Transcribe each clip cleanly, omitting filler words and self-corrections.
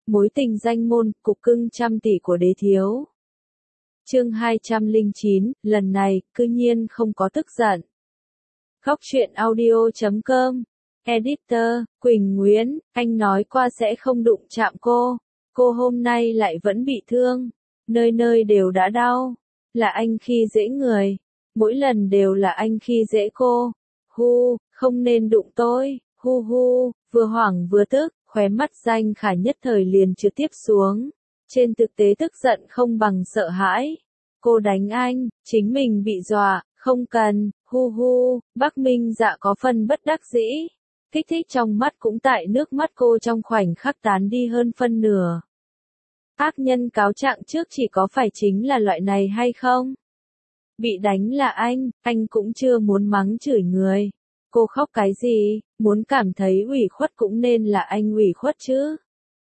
Mối tình danh môn, cục cưng trăm tỷ của đế thiếu. Chương 209, lần này, cư nhiên không có tức giận. Góc truyện audio.com. Editor, Quỳnh Nguyễn, anh nói qua sẽ không đụng chạm cô. Cô hôm nay lại vẫn bị thương. Nơi nơi đều đã đau. Là anh khi dễ người. Mỗi lần đều là anh khi dễ cô. Hu, không nên đụng tôi. Hu hu, vừa hoảng vừa tức, khóe mắt Danh Khả nhất thời liền trực tiếp xuống. Trên thực tế tức giận không bằng sợ hãi. Cô đánh anh, chính mình bị dọa, không cần, hu hu, Bắc Minh Dạ có phần bất đắc dĩ. Kích thích trong mắt cũng tại nước mắt cô trong khoảnh khắc tán đi hơn phân nửa. Ác nhân cáo trạng trước chỉ có phải chính là loại này hay không? Bị đánh là anh cũng chưa muốn mắng chửi người. Cô khóc cái gì, muốn cảm thấy ủy khuất cũng nên là anh ủy khuất chứ.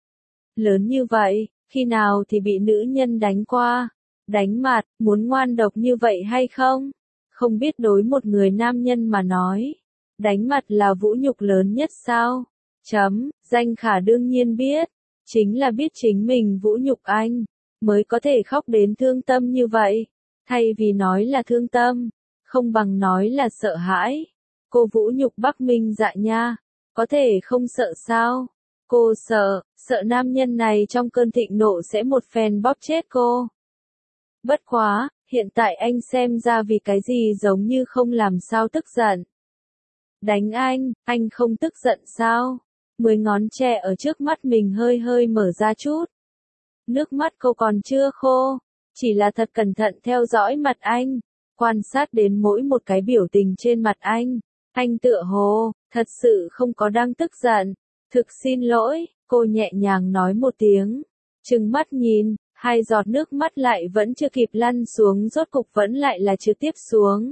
Lớn như vậy, khi nào thì bị nữ nhân đánh qua, đánh mặt, muốn ngoan độc như vậy hay không? Không biết đối một người nam nhân mà nói, đánh mặt là vũ nhục lớn nhất sao? Danh Khả đương nhiên biết, chính là biết chính mình vũ nhục anh, mới có thể khóc đến thương tâm như vậy. Thay vì nói là thương tâm, không bằng nói là sợ hãi. Cô vũ nhục Bắc Minh Dạ nha, có thể không sợ sao? Cô sợ nam nhân này trong cơn thịnh nộ sẽ một phen bóp chết cô. Bất quá, hiện tại anh xem ra vì cái gì giống như không làm sao tức giận. Đánh anh không tức giận sao? 10 ngón tre ở trước mắt mình hơi hơi mở ra chút. Nước mắt cô còn chưa khô, chỉ là thật cẩn thận theo dõi mặt anh, quan sát đến mỗi một cái biểu tình trên mặt anh. Anh tựa hồ, thật sự không có đang tức giận. Thực xin lỗi, cô nhẹ nhàng nói một tiếng. Trừng mắt nhìn, 2 giọt nước mắt lại vẫn chưa kịp lăn xuống, rốt cục vẫn lại là trực tiếp xuống.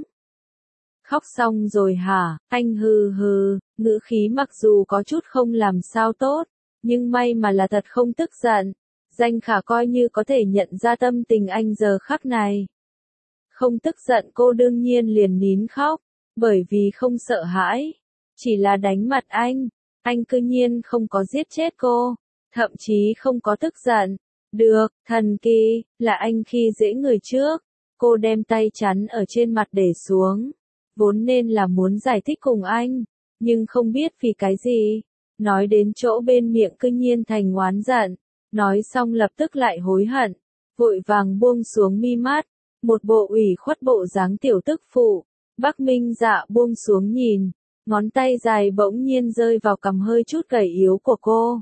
Khóc xong rồi hả? Anh hừ hừ, ngữ khí mặc dù có chút không làm sao tốt, nhưng may mà là thật không tức giận. Danh Khả coi như có thể nhận ra tâm tình anh giờ khắc này. Không tức giận cô đương nhiên liền nín khóc, bởi vì không sợ hãi. Chỉ là đánh mặt anh cư nhiên không có giết chết cô, thậm chí không có tức giận. Được, thần kỳ, là anh khi dễ người trước. Cô đem tay chắn ở trên mặt để xuống. Vốn nên là muốn giải thích cùng anh, nhưng không biết vì cái gì. Nói đến chỗ bên miệng cư nhiên thành oán giận. Nói xong lập tức lại hối hận. Vội vàng buông xuống mi mắt. Một bộ ủy khuất bộ dáng tiểu tức phụ. Bắc Minh Dạ buông xuống nhìn. Ngón tay dài bỗng nhiên rơi vào cằm hơi chút gầy yếu của cô.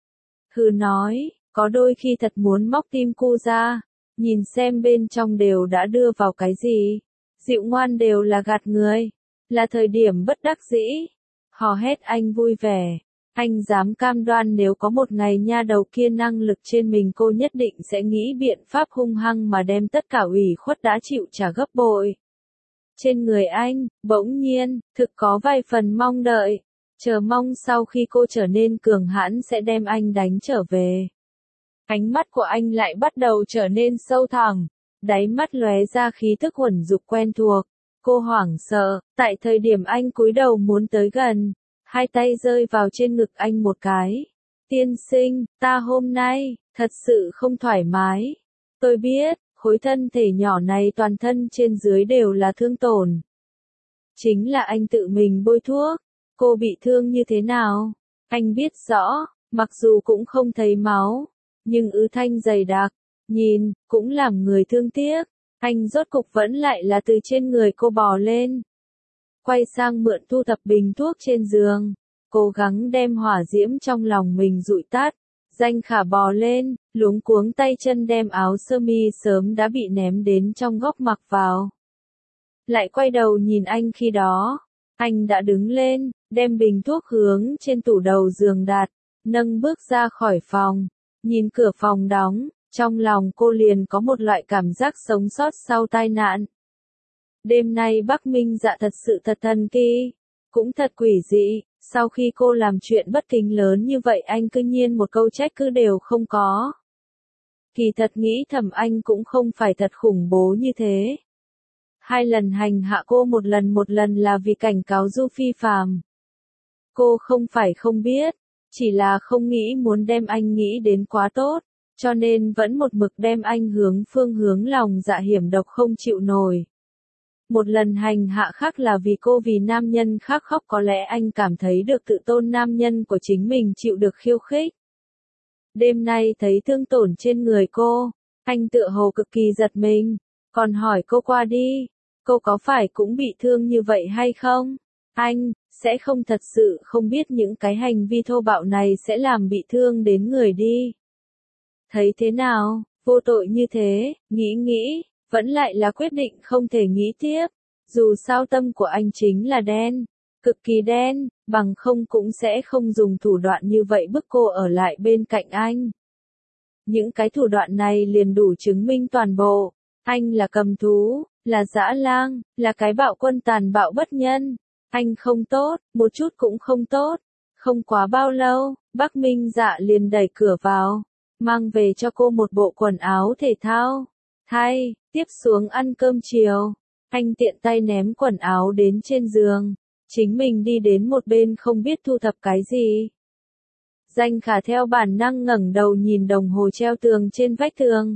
Hừ nói, có đôi khi thật muốn móc tim cu ra. Nhìn xem bên trong đều đã đưa vào cái gì. Dịu ngoan đều là gạt người. Là thời điểm bất đắc dĩ. Hò hét anh vui vẻ. Anh dám cam đoan nếu có một ngày nha đầu kia năng lực trên mình cô nhất định sẽ nghĩ biện pháp hung hăng mà đem tất cả ủy khuất đã chịu trả gấp bội. Trên người anh, bỗng nhiên, thực có vài phần mong đợi. Chờ mong sau khi cô trở nên cường hãn sẽ đem anh đánh trở về. Ánh mắt của anh lại bắt đầu trở nên sâu thẳm. Đáy mắt lóe ra khí thức huẩn dục quen thuộc. Cô hoảng sợ, tại thời điểm anh cúi đầu muốn tới gần. 2 tay rơi vào trên ngực anh một cái. Tiên sinh, ta hôm nay, thật sự không thoải mái. Tôi biết, khối thân thể nhỏ này toàn thân trên dưới đều là thương tổn. Chính là anh tự mình bôi thuốc. Cô bị thương như thế nào? Anh biết rõ, mặc dù cũng không thấy máu, nhưng ứ thanh dày đặc, nhìn, cũng làm người thương tiếc. Anh rốt cục vẫn lại là từ trên người cô bò lên. Quay sang mượn thu thập bình thuốc trên giường, cố gắng đem hỏa diễm trong lòng mình dụi tắt. Danh Khả bò lên, luống cuống tay chân đem áo sơ mi sớm đã bị ném đến trong góc mặc vào. Lại quay đầu nhìn anh khi đó, anh đã đứng lên, đem bình thuốc hướng trên tủ đầu giường đặt, nâng bước ra khỏi phòng, nhìn cửa phòng đóng, trong lòng cô liền có một loại cảm giác sống sót sau tai nạn. Đêm nay Bắc Minh Dạ thật sự thật thần kỳ, cũng thật quỷ dị, sau khi cô làm chuyện bất kính lớn như vậy anh cư nhiên một câu trách cứ đều không có. Kỳ thật nghĩ thầm anh cũng không phải thật khủng bố như thế. 2 lần hành hạ cô một lần là vì cảnh cáo Du phi phàm. Cô không phải không biết, Chỉ là không nghĩ muốn đem anh nghĩ đến quá tốt, cho nên vẫn một mực đem anh hướng phương hướng lòng dạ hiểm độc không chịu nổi. Một lần hành hạ khác là vì cô vì nam nhân khác khóc, có lẽ anh cảm thấy được tự tôn nam nhân của chính mình chịu được khiêu khích. Đêm nay thấy thương tổn trên người cô, anh tựa hồ cực kỳ giật mình, còn hỏi cô qua đi, cô có phải cũng bị thương như vậy hay không? Anh, sẽ không thật sự không biết những cái hành vi thô bạo này sẽ làm bị thương đến người đi. Thấy thế nào, vô tội như thế, nghĩ, vẫn lại là quyết định không thể nghĩ tiếp. Dù sao tâm của anh chính là đen, cực kỳ đen, bằng không cũng sẽ không dùng thủ đoạn như vậy bức cô ở lại bên cạnh anh. Những cái thủ đoạn này liền đủ chứng minh toàn bộ. Anh là cầm thú, là dã lang, là cái bạo quân tàn bạo bất nhân. Anh không tốt, một chút cũng không tốt. Không quá bao lâu, Bắc Minh Dạ liền đẩy cửa vào, mang về cho cô một bộ quần áo thể thao. Thay, tiếp xuống ăn cơm chiều. Anh tiện tay ném quần áo đến trên giường, chính mình đi đến một bên không biết thu thập cái gì. Danh Khả theo bản năng ngẩng đầu nhìn đồng hồ treo tường trên vách tường.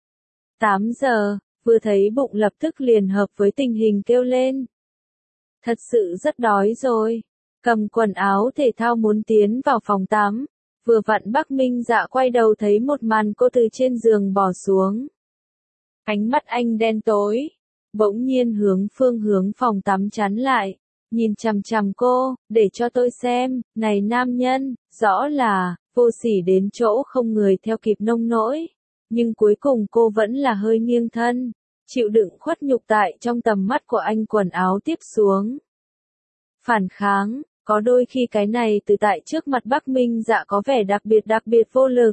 8 giờ, vừa thấy bụng lập tức liền hợp với tình hình kêu lên. Thật sự rất đói rồi. Cầm quần áo thể thao muốn tiến vào phòng tắm. Vừa vặn Bắc Minh Dạ quay đầu thấy một màn cô từ trên giường bò xuống. Ánh mắt anh đen tối, bỗng nhiên hướng phương hướng phòng tắm chắn lại, nhìn chằm chằm cô, để cho tôi xem, này nam nhân, rõ là, vô sỉ đến chỗ không người theo kịp nông nỗi. Nhưng cuối cùng cô vẫn là hơi nghiêng thân, chịu đựng khuất nhục tại trong tầm mắt của anh, quần áo tiếp xuống. Phản kháng, có đôi khi cái này từ tại trước mặt Bắc Minh Dạ có vẻ đặc biệt vô lực.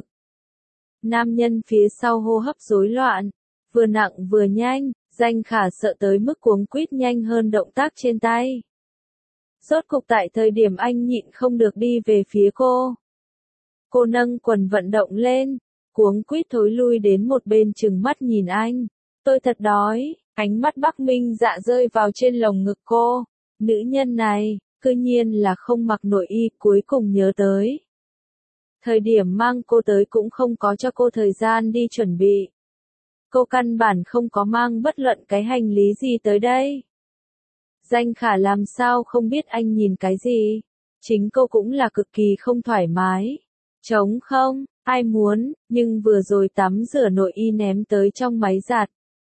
Nam nhân phía sau hô hấp rối loạn, vừa nặng vừa nhanh, Danh Khả sợ tới mức cuống quýt nhanh hơn động tác trên tay. Rốt cục tại thời điểm anh nhịn không được đi về phía cô. Cô nâng quần vận động lên, cuống quýt thối lui đến một bên trừng mắt nhìn anh. Tôi thật đói, ánh mắt Bắc Minh Dạ rơi vào trên lồng ngực cô. Nữ nhân này, cư nhiên là không mặc nội y, cuối cùng nhớ tới. Thời điểm mang cô tới cũng không có cho cô thời gian đi chuẩn bị. Cô căn bản không có mang bất luận cái hành lý gì tới đây. Danh Khả làm sao không biết anh nhìn cái gì. Chính cô cũng là cực kỳ không thoải mái. Trống không, ai muốn, nhưng vừa rồi tắm rửa nội y ném tới trong máy giặt.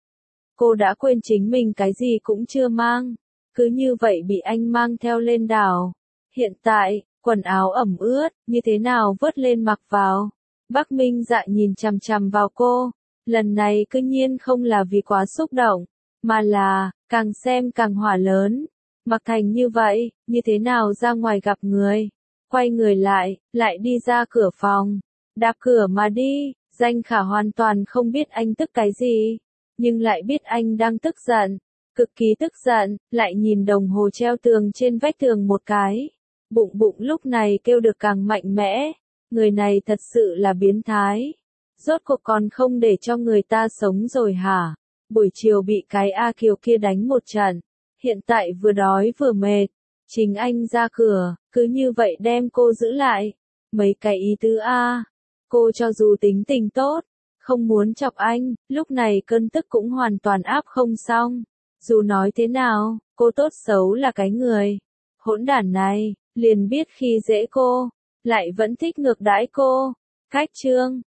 Cô đã quên chính mình cái gì cũng chưa mang. Cứ như vậy bị anh mang theo lên đảo. Hiện tại, quần áo ẩm ướt, như thế nào vớt lên mặc vào. Bắc Minh Dạ nhìn chằm chằm vào cô. Lần này cư nhiên không là vì quá xúc động, mà là, càng xem càng hỏa lớn. Mặc thành như vậy, như thế nào ra ngoài gặp người. Quay người lại đi ra cửa phòng. Đạp cửa mà đi, Danh Khả hoàn toàn không biết anh tức cái gì. Nhưng lại biết anh đang tức giận. Cực kỳ tức giận, lại nhìn đồng hồ treo tường trên vách tường một cái. Bụng lúc này kêu được càng mạnh mẽ. Người này thật sự là biến thái. Rốt cuộc còn không để cho người ta sống rồi hả? Buổi chiều bị cái A Kiều kia đánh một trận. Hiện tại vừa đói vừa mệt. Chính anh ra cửa, cứ như vậy đem cô giữ lại. Mấy cái ý tứ A. Cô cho dù tính tình tốt, không muốn chọc anh, lúc này cơn tức cũng hoàn toàn áp không xong. Dù nói thế nào, cô tốt xấu là cái người. Hỗn đản này, liền biết khi dễ cô, lại vẫn thích ngược đãi cô. Cách chương.